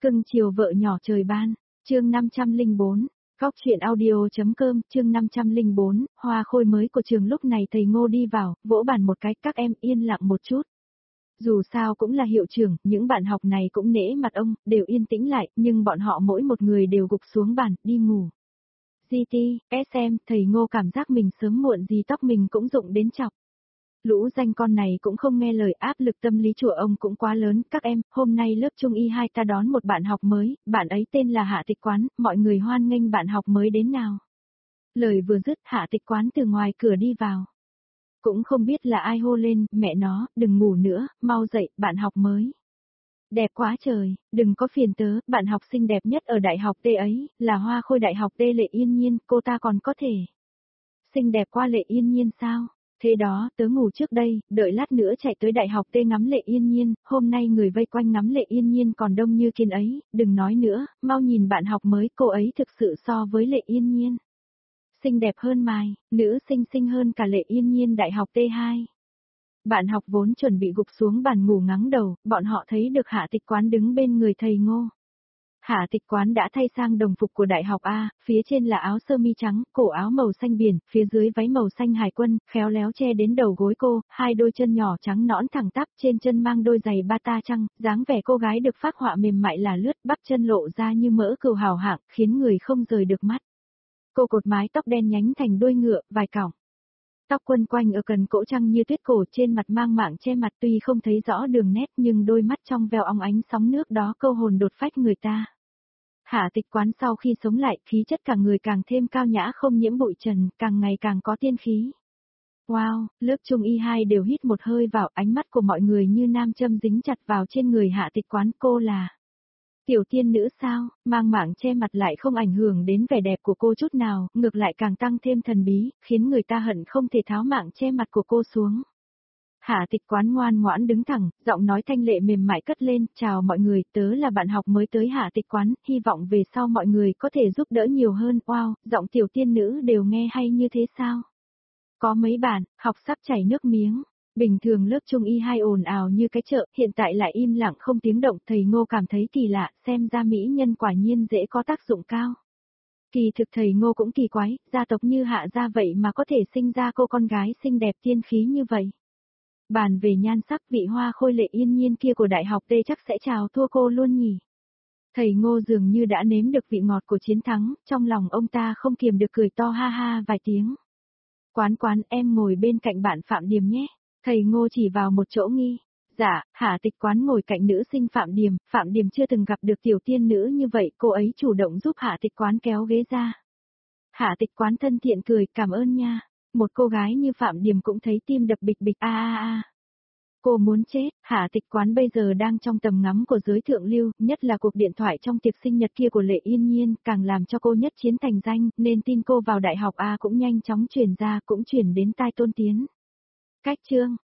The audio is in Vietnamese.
Cưng chiều vợ nhỏ trời ban, chương 504, Góc chuyện audio.com, chương 504, hoa khôi mới của trường. Lúc này thầy Ngô đi vào, vỗ bàn một cái, các em yên lặng một chút. Dù sao cũng là hiệu trưởng, những bạn học này cũng nể mặt ông, đều yên tĩnh lại, nhưng bọn họ mỗi một người đều gục xuống bàn, đi ngủ. GT, SM, thầy Ngô cảm giác mình sớm muộn gì tóc mình cũng rụng đến chọc. Lũ danh con này cũng không nghe lời, áp lực tâm lý của ông cũng quá lớn. Các em, hôm nay lớp Trung Y 2 ta đón một bạn học mới, bạn ấy tên là Hạ Tịch Quán, mọi người hoan nghênh bạn học mới đến nào. Lời vừa dứt, Hạ Tịch Quán từ ngoài cửa đi vào. Cũng không biết là ai hô lên, mẹ nó, đừng ngủ nữa, mau dậy, bạn học mới. Đẹp quá trời, đừng có phiền tớ, bạn học xinh đẹp nhất ở đại học T ấy, là hoa khôi đại học T Lệ Yên Nhiên, cô ta còn có thể xinh đẹp qua Lệ Yên Nhiên sao? Thế đó, tớ ngủ trước đây, đợi lát nữa chạy tới đại học T ngắm Lệ Yên Nhiên, hôm nay người vây quanh ngắm Lệ Yên Nhiên còn đông như kiến ấy, đừng nói nữa, mau nhìn bạn học mới, cô ấy thực sự so với Lệ Yên Nhiên. Xinh đẹp hơn mài, nữ xinh hơn cả Lệ Yên Nhiên đại học T2. Bạn học vốn chuẩn bị gục xuống bàn ngủ ngắng đầu, bọn họ thấy được Hạ Tịch Quán đứng bên người thầy Ngô. Hạ Tịch Quán đã thay sang đồng phục của đại học A, phía trên là áo sơ mi trắng, cổ áo màu xanh biển, phía dưới váy màu xanh hải quân, khéo léo che đến đầu gối cô, hai đôi chân nhỏ trắng nõn thẳng tắp, trên chân mang đôi giày bata trăng, dáng vẻ cô gái được phác họa mềm mại là lướt, bắp chân lộ ra như mỡ cừu hào hạng, khiến người không rời được mắt. Cô cột mái tóc đen nhánh thành đuôi ngựa, vài cọng tóc quấn quanh ở cần cổ trăng như tuyết, cổ trên mặt mang mạng che mặt, tuy không thấy rõ đường nét nhưng đôi mắt trong veo óng ánh sóng nước đó câu hồn đột phách người ta. Hạ Tịch Quán sau khi sống lại, khí chất cả người càng thêm cao nhã không nhiễm bụi trần, càng ngày càng có tiên khí. Wow, lớp Trung Y 2 đều hít một hơi vào, ánh mắt của mọi người như nam châm dính chặt vào trên người Hạ Tịch Quán. Cô là tiểu tiên nữ sao? Mang mạng che mặt lại không ảnh hưởng đến vẻ đẹp của cô chút nào, ngược lại càng tăng thêm thần bí, khiến người ta hận không thể tháo mạng che mặt của cô xuống. Hạ Tịch Quán ngoan ngoãn đứng thẳng, giọng nói thanh lệ mềm mại cất lên, chào mọi người, tớ là bạn học mới tới Hạ Tịch Quán, hy vọng về sau mọi người có thể giúp đỡ nhiều hơn. Wow, giọng tiểu tiên nữ đều nghe hay như thế sao? Có mấy bạn, học sắp chảy nước miếng. Bình thường lớp Trung Y 2 ồn ào như cái chợ, hiện tại lại im lặng không tiếng động, thầy Ngô cảm thấy kỳ lạ, xem ra mỹ nhân quả nhiên dễ có tác dụng cao. Kỳ thực thầy Ngô cũng kỳ quái, gia tộc như Hạ gia vậy mà có thể sinh ra cô con gái xinh đẹp tiên khí như vậy. Bàn về nhan sắc, vị hoa khôi Lệ Yên Nhiên kia của đại học T chắc sẽ chào thua cô luôn nhỉ. Thầy Ngô dường như đã nếm được vị ngọt của chiến thắng, trong lòng ông ta không kiềm được cười to ha ha vài tiếng. Quán em ngồi bên cạnh bạn Phạm Điềm nhé. Thầy Ngô chỉ vào một chỗ nghi. Dạ, Hạ Tịch Quán ngồi cạnh nữ sinh Phạm Điềm chưa từng gặp được tiểu tiên nữ như vậy, cô ấy chủ động giúp Hạ Tịch Quán kéo ghế ra. Hạ Tịch Quán thân thiện cười, cảm ơn nha. Một cô gái như Phạm Điềm cũng thấy tim đập bịch bịch a. Cô muốn chết, Hạ Tịch Quán bây giờ đang trong tầm ngắm của giới thượng lưu, nhất là cuộc điện thoại trong tiệc sinh nhật kia của Lệ Yên Nhiên, càng làm cho cô nhất chiến thành danh, nên tin cô vào đại học A cũng nhanh chóng truyền ra, cũng truyền đến tai Tôn Tiến. Cách chương